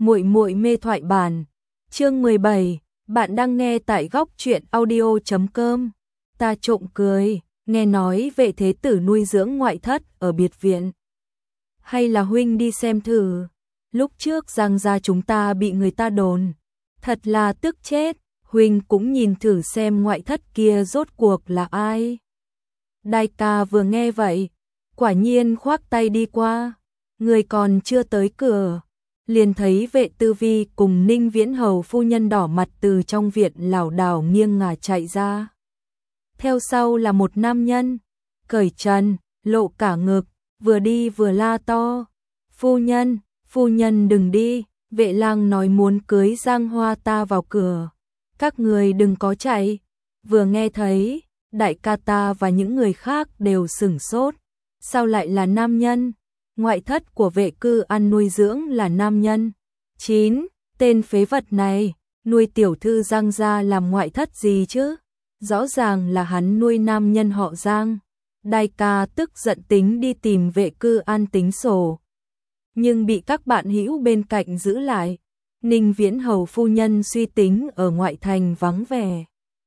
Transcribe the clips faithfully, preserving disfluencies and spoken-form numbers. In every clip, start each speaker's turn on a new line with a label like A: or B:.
A: Muội muội mê thoại bản. Chương mười bảy, bạn đang nghe tại góc truyện audio chấm com. Ta trộm cười, nghe nói vệ thế tử nuôi dưỡng ngoại thất ở biệt viện. Hay là huynh đi xem thử, lúc trước Giang gia chúng ta bị người ta đồn, thật là tức chết, huynh cũng nhìn thử xem ngoại thất kia rốt cuộc là ai. Đại ca vừa nghe vậy, quả nhiên khoác tay đi qua, người còn chưa tới cửa, liền thấy vệ tư vi cùng Ninh Viễn Hầu phu nhân đỏ mặt từ trong viện lảo đảo nghiêng ngả chạy ra. Theo sau là một nam nhân, cởi trần, lộ cả ngực, vừa đi vừa la to. Phu nhân, phu nhân đừng đi, vệ lang nói muốn cưới Giang Hoa ta vào cửa. Các người đừng có chạy. Vừa nghe thấy, đại ca ta và những người khác đều sửng sốt. Sao lại là nam nhân? Ngoại thất của vệ cư ăn nuôi dưỡng là nam nhân. chín. Tên phế vật này, nuôi tiểu thư Giang gia làm ngoại thất gì chứ? Rõ ràng là hắn nuôi nam nhân họ Giang. Đại ca tức giận tính đi tìm vệ cư an tính sổ, nhưng bị các bạn hữu bên cạnh giữ lại. Ninh Viễn Hầu phu nhân suy tính ở ngoại thành vắng vẻ,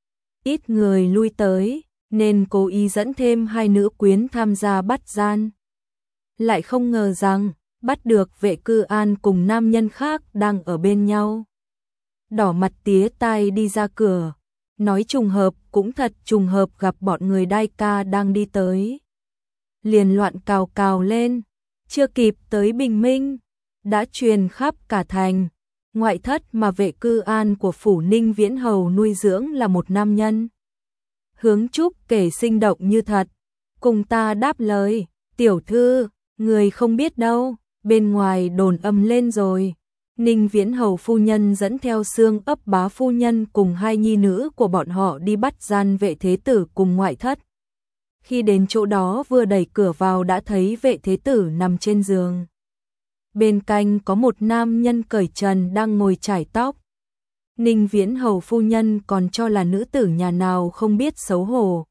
A: ít người lui tới, nên cố ý dẫn thêm hai nữ quyến tham gia bắt gian. Lại không ngờ rằng, bắt được vệ cư an cùng nam nhân khác đang ở bên nhau. Đỏ mặt tía tai đi ra cửa, nói trùng hợp cũng thật trùng hợp gặp bọn người đại ca đang đi tới. Liền loạn cào cào lên, chưa kịp tới bình minh, đã truyền khắp cả thành. Ngoại thất mà vệ cư an của phủ Ninh Viễn Hầu nuôi dưỡng là một nam nhân. Hướng Trúc kể sinh động như thật, cùng ta đáp lời, tiểu thư, người không biết đâu, bên ngoài đồn âm lên rồi. Ninh Viễn Hầu phu nhân dẫn theo Xương ấp bá phu nhân cùng hai nhi nữ của bọn họ đi bắt gian vệ thế tử cùng ngoại thất. Khi đến chỗ đó vừa đẩy cửa vào đã thấy vệ thế tử nằm trên giường. Bên cạnh có một nam nhân cởi trần đang ngồi chải tóc. Ninh Viễn Hầu phu nhân còn cho là nữ tử nhà nào không biết xấu hổ.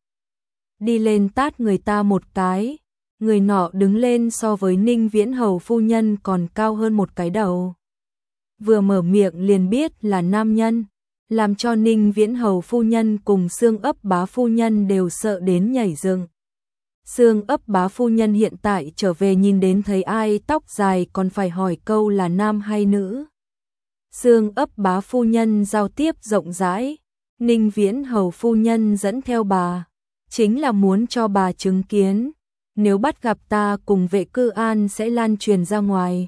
A: Đi lên tát người ta một cái, người nọ đứng lên so với Ninh Viễn Hầu phu nhân còn cao hơn một cái đầu. Vừa mở miệng liền biết là nam nhân, làm cho Ninh Viễn Hầu phu nhân cùng Xương ấp bá phu nhân đều sợ đến nhảy dựng. Xương ấp bá phu nhân hiện tại trở về nhìn đến thấy ai tóc dài còn phải hỏi câu là nam hay nữ. Xương ấp bá phu nhân giao tiếp rộng rãi, Ninh Viễn Hầu phu nhân dẫn theo bà, chính là muốn cho bà chứng kiến, nếu bắt gặp ta cùng vệ cư an sẽ lan truyền ra ngoài,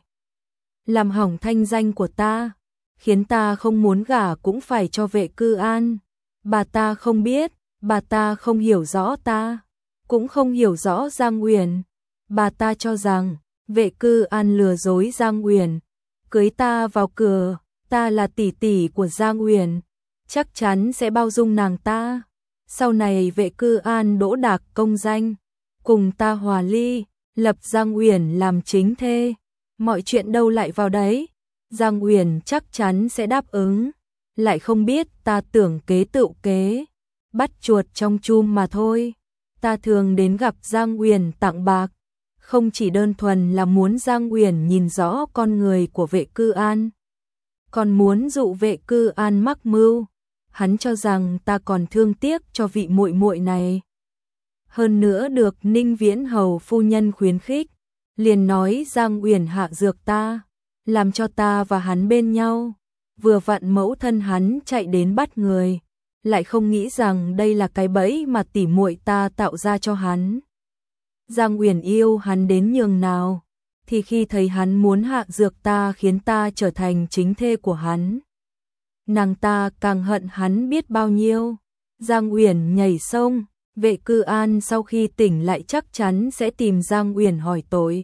A: làm hỏng thanh danh của ta, khiến ta không muốn gả cũng phải cho vệ cư an. Bà ta không biết, bà ta không hiểu rõ ta, cũng không hiểu rõ Giang Uyển. Bà ta cho rằng vệ cư an lừa dối Giang Uyển, cưới ta vào cửa, ta là tỷ tỷ của Giang Uyển, chắc chắn sẽ bao dung nàng ta. Sau này vệ cư an đỗ đạc công danh, cùng ta hòa ly, lập Giang Uyển làm chính thê. Mọi chuyện đâu lại vào đấy, Giang Uyển chắc chắn sẽ đáp ứng, lại không biết ta tưởng kế tựu kế, bắt chuột trong chum mà thôi. Ta thường đến gặp Giang Uyển tặng bạc, không chỉ đơn thuần là muốn Giang Uyển nhìn rõ con người của vệ cư an, còn muốn dụ vệ cư an mắc mưu. Hắn cho rằng ta còn thương tiếc cho vị muội muội này. Hơn nữa được Ninh Viễn Hầu phu nhân khuyến khích, liền nói Giang Uyển hạ dược ta, làm cho ta và hắn bên nhau. Vừa vặn mẫu thân hắn chạy đến bắt người, lại không nghĩ rằng đây là cái bẫy mà tỉ muội ta tạo ra cho hắn. Giang Uyển yêu hắn đến nhường nào, thì khi thấy hắn muốn hạ dược ta khiến ta trở thành chính thê của hắn, nàng ta càng hận hắn biết bao nhiêu. Giang Uyển nhảy sông, vệ cư an sau khi tỉnh lại chắc chắn sẽ tìm Giang Uyển hỏi tội.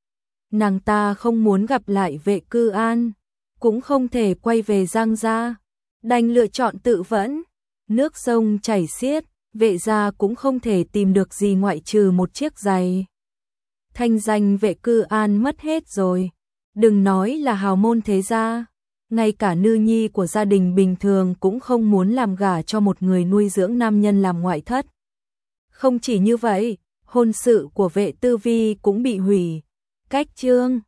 A: Nàng ta không muốn gặp lại vệ cư an, cũng không thể quay về Giang gia, đành lựa chọn tự vẫn. Nước sông chảy xiết, vệ gia cũng không thể tìm được gì ngoại trừ một chiếc giày. Thanh danh vệ cư an mất hết rồi, đừng nói là hào môn thế gia, ngay cả nữ nhi của gia đình bình thường cũng không muốn làm gả cho một người nuôi dưỡng nam nhân làm ngoại thất. Không chỉ như vậy, hôn sự của vệ tư vi cũng bị hủy. Cách chương